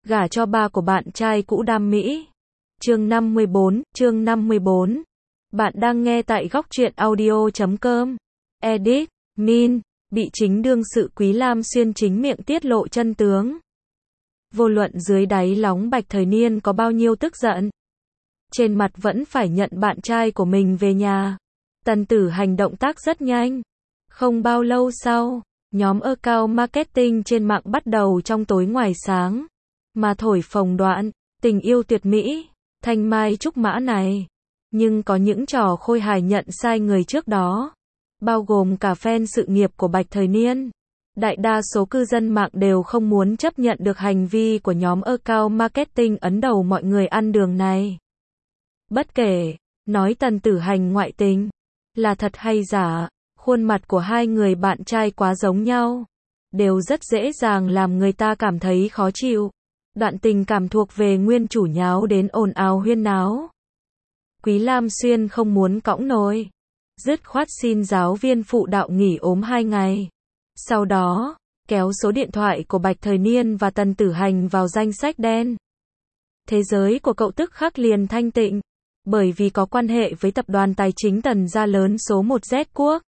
gả cho ba của bạn trai cũ Đam Mỹ. Chương 54. Bạn đang nghe tại góc truyện audio.com. Edit, Min, bị chính đương sự Quý Lam Xuyên chính miệng tiết lộ chân tướng. Vô luận dưới đáy lòng Bạch Thời Niên có bao nhiêu tức giận, trên mặt vẫn phải nhận bạn trai của mình về nhà. Tần Tử Hành động tác rất nhanh. Không bao lâu sau, nhóm account marketing trên mạng bắt đầu trong tối ngoài sáng mà thổi phồng đoạn tình yêu tuyệt mỹ, thanh mai trúc mã này. Nhưng có những trò khôi hài nhận sai người trước đó, bao gồm cả fan sự nghiệp của Bạch Thời Niên. Đại đa số cư dân mạng đều không muốn chấp nhận được hành vi của nhóm account marketing ấn đầu mọi người ăn đường này. Bất kể nói Tần Tử Hành ngoại tình là thật hay giả, khuôn mặt của hai người bạn trai quá giống nhau, đều rất dễ dàng làm người ta cảm thấy khó chịu. Đoạn tình cảm thuộc về nguyên chủ nháo đến ồn ào huyên náo. Quý Lam Xuyên không muốn cõng nổi, dứt khoát xin giáo viên phụ đạo nghỉ ốm 2 ngày. Sau đó, kéo số điện thoại của Bạch Thời Niên và Tần Tử Hành vào danh sách đen. Thế giới của cậu tức khắc liền thanh tịnh, bởi vì có quan hệ với tập đoàn tài chính Tần gia lớn số 1 Z quốc.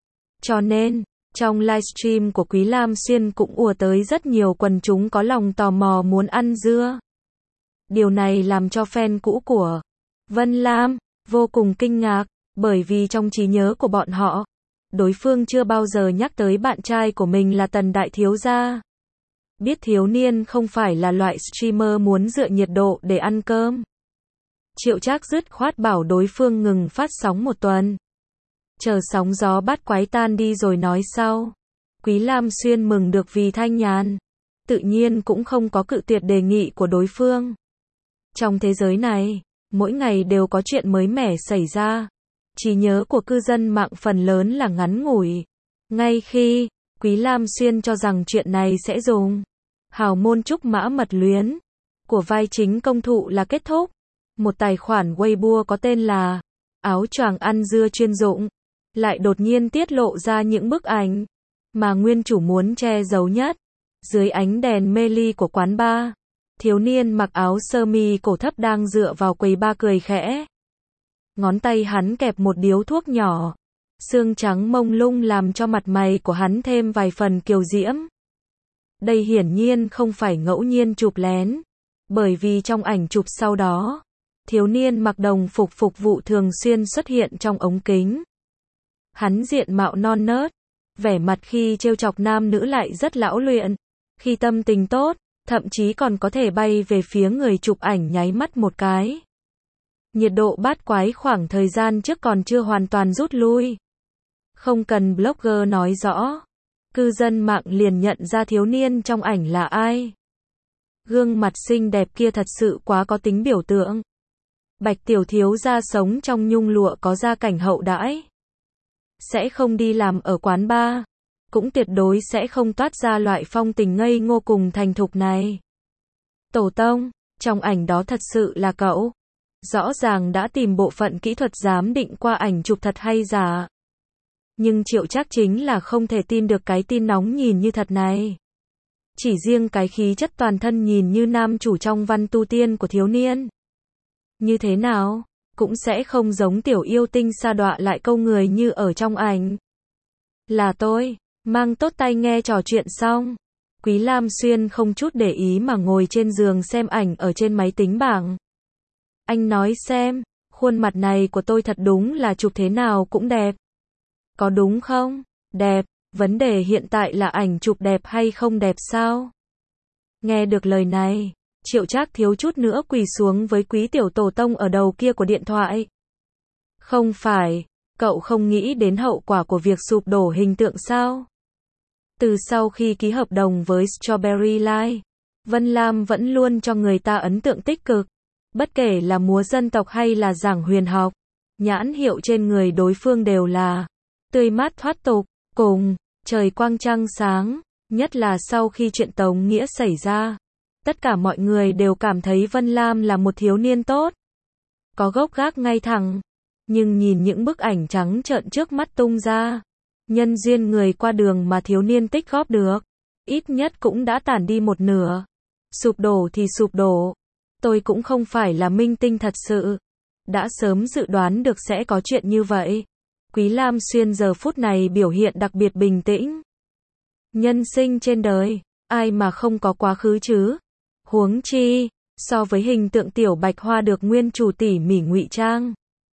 Cho nên, trong livestream của Quý Lam Xuyên cũng ùa tới rất nhiều quần chúng có lòng tò mò muốn ăn dưa. Điều này làm cho fan cũ của Vân Lam vô cùng kinh ngạc, bởi vì trong trí nhớ của bọn họ, đối phương chưa bao giờ nhắc tới bạn trai của mình là Tần đại thiếu gia. Biết thiếu niên không phải là loại streamer muốn dựa nhiệt độ để ăn cơm, Triệu Trác dứt khoát bảo đối phương ngừng phát sóng 1 tuần. Chờ sóng gió bát quái tan đi rồi nói sau. Quý Lam Xuyên mừng được vì thanh nhàn, tự nhiên cũng không có cự tuyệt đề nghị của đối phương. Trong thế giới này, mỗi ngày đều có chuyện mới mẻ xảy ra. Trí nhớ của cư dân mạng phần lớn là ngắn ngủi. Ngay khi Quý Lam Xuyên cho rằng chuyện này sẽ dùng hào môn trúc mã mật luyến của vai chính công thụ là kết thúc, một tài khoản Weibo có tên là áo choàng ăn dưa chuyên dụng lại đột nhiên tiết lộ ra những bức ảnh mà nguyên chủ muốn che giấu nhất. Dưới ánh đèn mê ly của quán bar, thiếu niên mặc áo sơ mi cổ thấp đang dựa vào quầy bar cười khẽ. Ngón tay hắn kẹp một điếu thuốc nhỏ, xương trắng mông lung làm cho mặt mày của hắn thêm vài phần kiều diễm. Đây hiển nhiên không phải ngẫu nhiên chụp lén, bởi vì trong ảnh chụp sau đó, thiếu niên mặc đồng phục phục vụ thường xuyên xuất hiện trong ống kính. Hắn diện mạo non nớt, vẻ mặt khi trêu chọc nam nữ lại rất lão luyện, khi tâm tình tốt, thậm chí còn có thể bay về phía người chụp ảnh nháy mắt một cái. Nhiệt độ bát quái khoảng thời gian trước còn chưa hoàn toàn rút lui. Không cần blogger nói rõ, cư dân mạng liền nhận ra thiếu niên trong ảnh là ai. Gương mặt xinh đẹp kia thật sự quá có tính biểu tượng. Bạch tiểu thiếu gia sống trong nhung lụa có gia cảnh hậu đãi, sẽ không đi làm ở quán bar, cũng tuyệt đối sẽ không toát ra loại phong tình ngây ngô cùng thành thục này. Tổ tông, trong ảnh đó thật sự là cậu. Rõ ràng đã tìm bộ phận kỹ thuật giám định qua ảnh chụp thật hay giả. Nhưng Triệu Trác chính là không thể tin được cái tin nóng nhìn như thật này. Chỉ riêng cái khí chất toàn thân nhìn như nam chủ trong văn tu tiên của thiếu niên. Như thế nào, cũng sẽ không giống tiểu yêu tinh sa đọa lại câu người như ở trong ảnh. Là tôi, mang tốt tai nghe trò chuyện xong. Quý Lam Xuyên không chút để ý mà ngồi trên giường xem ảnh ở trên máy tính bảng. Anh nói xem, khuôn mặt này của tôi thật đúng là chụp thế nào cũng đẹp. Có đúng không? Đẹp, vấn đề hiện tại là ảnh chụp đẹp hay không đẹp sao? Nghe được lời này, Triệu Trác thiếu chút nữa quỳ xuống với quý tiểu tổ tông ở đầu kia của điện thoại. Không phải, cậu không nghĩ đến hậu quả của việc sụp đổ hình tượng sao? Từ sau khi ký hợp đồng với Strawberry Live, Vân Lam vẫn luôn cho người ta ấn tượng tích cực. Bất kể là múa dân tộc hay là giảng huyền học, nhãn hiệu trên người đối phương đều là tươi mát thoát tục, cùng trời quang trăng sáng. Nhất là sau khi chuyện Tống Nghĩa xảy ra, tất cả mọi người đều cảm thấy Vân Lam là một thiếu niên tốt, có gốc gác ngay thẳng. Nhưng nhìn những bức ảnh trắng trợn trước mắt tung ra, nhân duyên người qua đường mà thiếu niên tích góp được, ít nhất cũng đã tản đi một nửa. Sụp đổ thì sụp đổ. Tôi cũng không phải là minh tinh thật sự. Đã sớm dự đoán được sẽ có chuyện như vậy. Quý Lam Xuyên giờ phút này biểu hiện đặc biệt bình tĩnh. Nhân sinh trên đời, ai mà không có quá khứ chứ? Huống chi, so với hình tượng tiểu bạch hoa được nguyên chủ tỉ mỉ ngụy trang,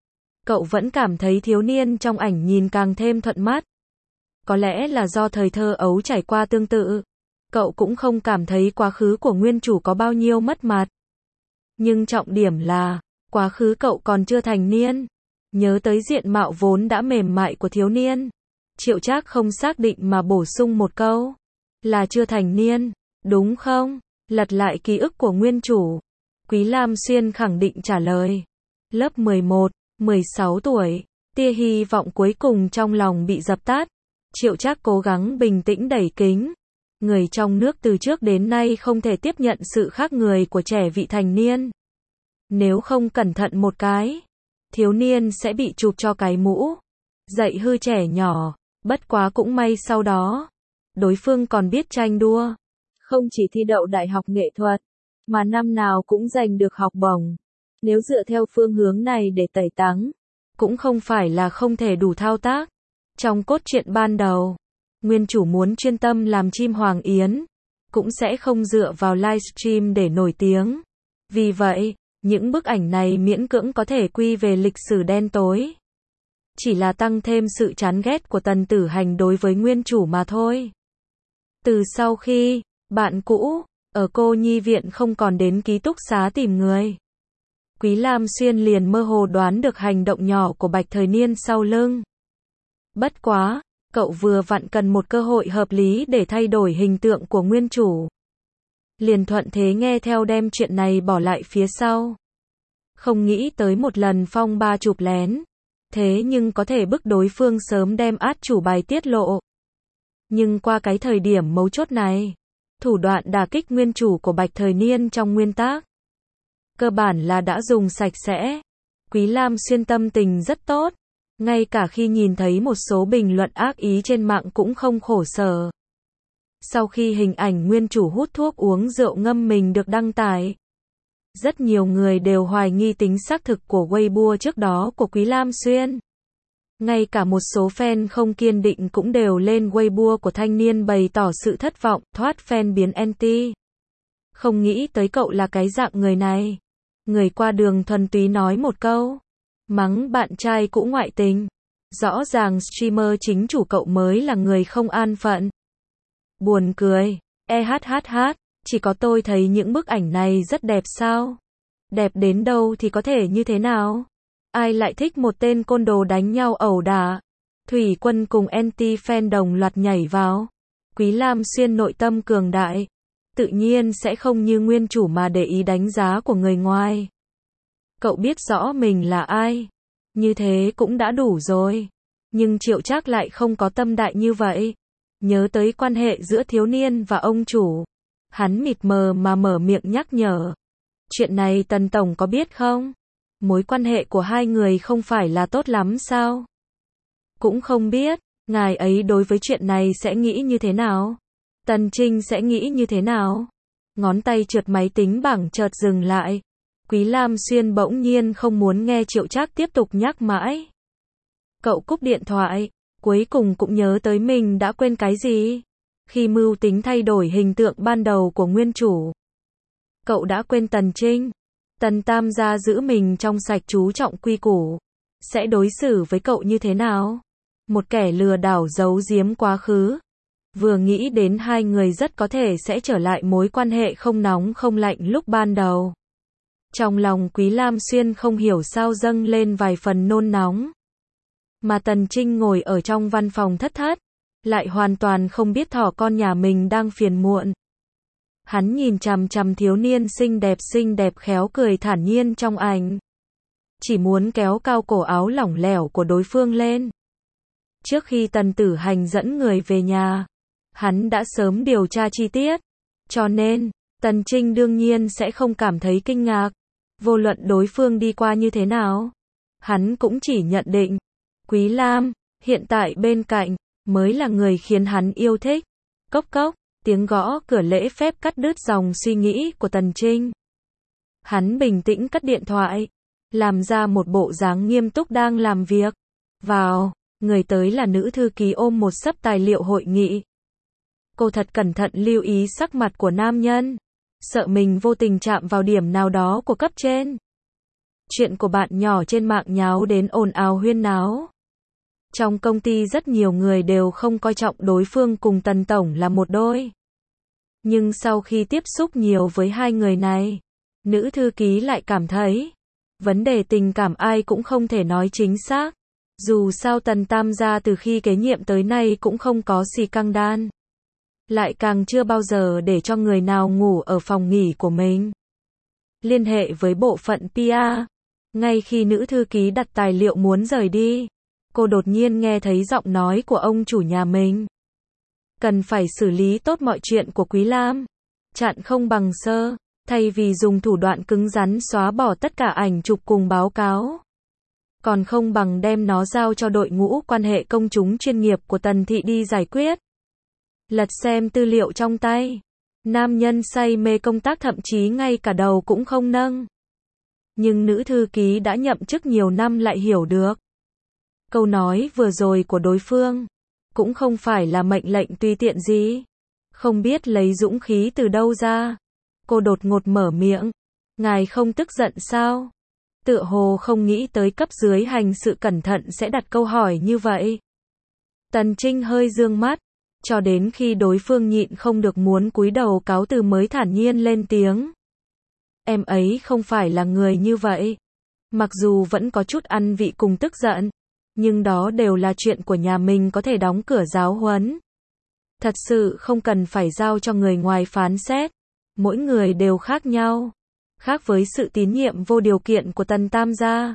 cậu vẫn cảm thấy thiếu niên trong ảnh nhìn càng thêm thuận mắt. Có lẽ là do thời thơ ấu trải qua tương tự, cậu cũng không cảm thấy quá khứ của nguyên chủ có bao nhiêu mất mặt. Nhưng trọng điểm là, quá khứ cậu còn chưa thành niên. Nhớ tới diện mạo vốn đã mềm mại của thiếu niên, Triệu Trác không xác định mà bổ sung một câu. Là chưa thành niên, đúng không? Lật lại ký ức của nguyên chủ. Quý Lam Xuyên khẳng định trả lời. Lớp 11, 16 tuổi, tia hy vọng cuối cùng trong lòng bị dập tắt. Triệu Trác cố gắng bình tĩnh đẩy kính. Người trong nước từ trước đến nay không thể tiếp nhận sự khác người của trẻ vị thành niên. Nếu không cẩn thận một cái, thiếu niên sẽ bị chụp cho cái mũ. Dạy hư trẻ nhỏ, bất quá cũng may sau đó. Đối phương còn biết tranh đua. Không chỉ thi đậu đại học nghệ thuật, mà năm nào cũng giành được học bổng. Nếu dựa theo phương hướng này để tẩy tắng, cũng không phải là không thể đủ thao tác. Trong cốt truyện ban đầu, nguyên chủ muốn chuyên tâm làm chim Hoàng Yến, cũng sẽ không dựa vào livestream để nổi tiếng. Vì vậy, những bức ảnh này miễn cưỡng có thể quy về lịch sử đen tối. Chỉ là tăng thêm sự chán ghét của Tần Tử Hành đối với nguyên chủ mà thôi. Từ sau khi, bạn cũ, ở cô nhi viện không còn đến ký túc xá tìm người, Quý Lam Xuyên liền mơ hồ đoán được hành động nhỏ của Bạch Thời Niên sau lưng. Bất quá, cậu vừa vặn cần một cơ hội hợp lý để thay đổi hình tượng của nguyên chủ. Liền thuận thế nghe theo đem chuyện này bỏ lại phía sau. Không nghĩ tới một lần phong ba chụp lén. Thế nhưng có thể bức đối phương sớm đem át chủ bài tiết lộ. Nhưng qua cái thời điểm mấu chốt này, thủ đoạn đả kích nguyên chủ của Bạch Thời Niên trong nguyên tác, cơ bản là đã dùng sạch sẽ. Quý Lam Xuyên tâm tình rất tốt. Ngay cả khi nhìn thấy một số bình luận ác ý trên mạng cũng không khổ sở. Sau khi hình ảnh nguyên chủ hút thuốc uống rượu ngâm mình được đăng tải, rất nhiều người đều hoài nghi tính xác thực của Weibo trước đó của Quý Lam Xuyên. Ngay cả một số fan không kiên định cũng đều lên Weibo của thanh niên bày tỏ sự thất vọng, thoát fan biến anti. Không nghĩ tới cậu là cái dạng người này. Người qua đường thuần túy nói một câu, mắng bạn trai cũ ngoại tình. Rõ ràng streamer chính chủ cậu mới là người không an phận. Buồn cười, chỉ có tôi thấy những bức ảnh này rất đẹp sao? Đẹp đến đâu thì có thể như thế nào? Ai lại thích một tên côn đồ đánh nhau ẩu đả? Thủy Quân cùng anti-fan đồng loạt nhảy vào. Quý Lam Xuyên nội tâm cường đại, tự nhiên sẽ không như nguyên chủ mà để ý đánh giá của người ngoài. Cậu biết rõ mình là ai, như thế cũng đã đủ rồi. Nhưng Triệu Trác lại không có tâm đại như vậy. Nhớ tới quan hệ giữa thiếu niên và ông chủ, hắn mịt mờ mà mở miệng nhắc nhở. Chuyện này Tần Tổng có biết không? Mối quan hệ của hai người không phải là tốt lắm sao? Cũng không biết, ngài ấy đối với chuyện này sẽ nghĩ như thế nào? Tần Trinh sẽ nghĩ như thế nào? Ngón tay trượt máy tính bảng chợt dừng lại. Quý Lam Xuyên bỗng nhiên không muốn nghe Triệu Trác tiếp tục nhắc mãi. Cậu cúp điện thoại, cuối cùng cũng nhớ tới mình đã quên cái gì. Khi mưu tính thay đổi hình tượng ban đầu của nguyên chủ, cậu đã quên Tần Trinh. Tần Tam gia giữ mình trong sạch chú trọng quy củ, sẽ đối xử với cậu như thế nào? Một kẻ lừa đảo giấu giếm quá khứ. Vừa nghĩ đến hai người rất có thể sẽ trở lại mối quan hệ không nóng không lạnh lúc ban đầu. Trong lòng Quý Lam Xuyên không hiểu sao dâng lên vài phần nôn nóng. Mà Tần Trinh ngồi ở trong văn phòng thất thất, lại hoàn toàn không biết thỏ con nhà mình đang phiền muộn. Hắn nhìn chằm chằm thiếu niên xinh đẹp khéo cười thản nhiên trong ảnh. Chỉ muốn kéo cao cổ áo lỏng lẻo của đối phương lên. Trước khi Tần Tử Hành dẫn người về nhà, hắn đã sớm điều tra chi tiết. Cho nên, Tần Trinh đương nhiên sẽ không cảm thấy kinh ngạc. Vô luận đối phương đi qua như thế nào, hắn cũng chỉ nhận định, Quý Lam, hiện tại bên cạnh, mới là người khiến hắn yêu thích. Cốc cốc, Tiếng gõ cửa lễ phép cắt đứt dòng suy nghĩ của Tần Trinh. Hắn bình tĩnh cất điện thoại, làm ra một bộ dáng nghiêm túc đang làm việc. Vào, người tới là nữ thư ký ôm một xấp tài liệu hội nghị. Cô thật cẩn thận lưu ý sắc mặt của nam nhân, sợ mình vô tình chạm vào điểm nào đó của cấp trên. Chuyện của bạn nhỏ trên mạng nháo đến ồn ào huyên náo. Trong công ty rất nhiều người đều không coi trọng đối phương cùng Tần Tổng là một đôi. Nhưng sau khi tiếp xúc nhiều với hai người này, nữ thư ký lại cảm thấy, vấn đề tình cảm ai cũng không thể nói chính xác. Dù sao Tần Tam gia từ khi kế nhiệm tới nay cũng không có xì căng đan. Lại càng chưa bao giờ để cho người nào ngủ ở phòng nghỉ của mình. Liên hệ với bộ phận PR. Ngay khi nữ thư ký đặt tài liệu muốn rời đi, cô đột nhiên nghe thấy giọng nói của ông chủ nhà mình. Cần phải xử lý tốt mọi chuyện của Quý Lam. Chặn không bằng sơ, thay vì dùng thủ đoạn cứng rắn xóa bỏ tất cả ảnh chụp cùng báo cáo. Còn không bằng đem nó giao cho đội ngũ quan hệ công chúng chuyên nghiệp của Tần Thị đi giải quyết. Lật xem tư liệu trong tay. Nam nhân say mê công tác thậm chí ngay cả đầu cũng không nâng. Nhưng nữ thư ký đã nhậm chức nhiều năm lại hiểu được. Câu nói vừa rồi của đối phương cũng không phải là mệnh lệnh tùy tiện gì. Không biết lấy dũng khí từ đâu ra. Cô đột ngột mở miệng. Ngài không tức giận sao? Tựa hồ không nghĩ tới cấp dưới hành sự cẩn thận sẽ đặt câu hỏi như vậy. Tần Trinh hơi dương mắt, cho đến khi đối phương nhịn không được muốn cúi đầu cáo từ mới thản nhiên lên tiếng. Em ấy không phải là người như vậy. Mặc dù vẫn có chút ăn vị cùng tức giận, nhưng đó đều là chuyện của nhà mình có thể đóng cửa giáo huấn. Thật sự không cần phải giao cho người ngoài phán xét. Mỗi người đều khác nhau. Khác với sự tín nhiệm vô điều kiện của Tần Tam gia.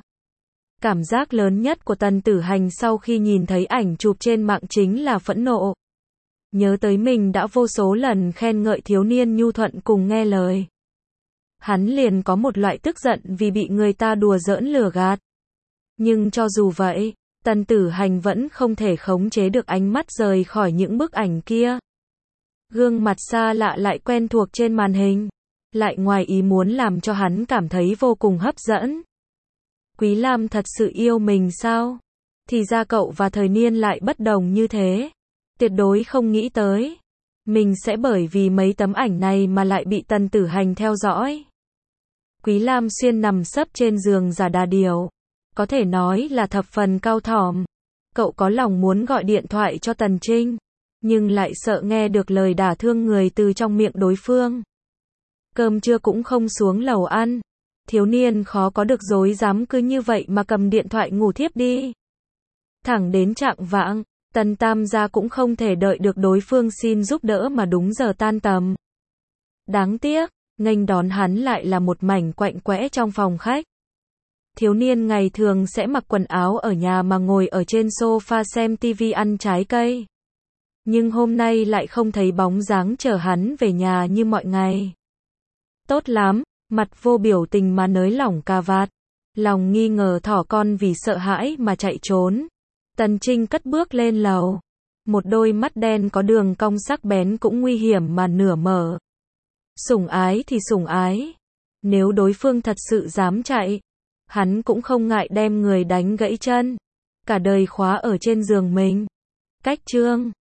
Cảm giác lớn nhất của Tần Tử Hành sau khi nhìn thấy ảnh chụp trên mạng chính là phẫn nộ. Nhớ tới mình đã vô số lần khen ngợi thiếu niên nhu thuận cùng nghe lời. Hắn liền có một loại tức giận vì bị người ta đùa giỡn lừa gạt. Nhưng cho dù vậy, Tần Tử Hành vẫn không thể khống chế được ánh mắt rời khỏi những bức ảnh kia. Gương mặt xa lạ lại quen thuộc trên màn hình, lại ngoài ý muốn làm cho hắn cảm thấy vô cùng hấp dẫn. Quý Lam thật sự yêu mình sao? Thì ra cậu và Thời Niên lại bất đồng như thế. Tuyệt đối không nghĩ tới. Mình sẽ bởi vì mấy tấm ảnh này mà lại bị Tần Tử Hành theo dõi. Quý Lam Xuyên nằm sấp trên giường giả đà điểu. Có thể nói là thập phần cao thỏm. Cậu có lòng muốn gọi điện thoại cho Tần Trinh, nhưng lại sợ nghe được lời đả thương người từ trong miệng đối phương. Cơm trưa cũng không xuống lầu ăn. Thiếu niên khó có được dối dám cứ như vậy mà cầm điện thoại ngủ thiếp đi. Thẳng đến chạng vạng, Tần Tam gia cũng không thể đợi được đối phương xin giúp đỡ mà đúng giờ tan tầm. Đáng tiếc, nghênh đón hắn lại là một mảnh quạnh quẽ trong phòng khách. Thiếu niên ngày thường sẽ mặc quần áo ở nhà mà ngồi ở trên sofa xem tivi ăn trái cây. Nhưng hôm nay lại không thấy bóng dáng chở hắn về nhà như mọi ngày. Tốt lắm, mặt vô biểu tình mà nới lỏng cà vạt. Lòng nghi ngờ thỏ con vì sợ hãi mà chạy trốn. Tần Trinh cất bước lên lầu. Một đôi mắt đen có đường cong sắc bén cũng nguy hiểm mà nửa mở. Sủng ái thì sủng ái. Nếu đối phương thật sự dám chạy, hắn cũng không ngại đem người đánh gãy chân. Cả đời khóa ở trên giường mình. Cách chương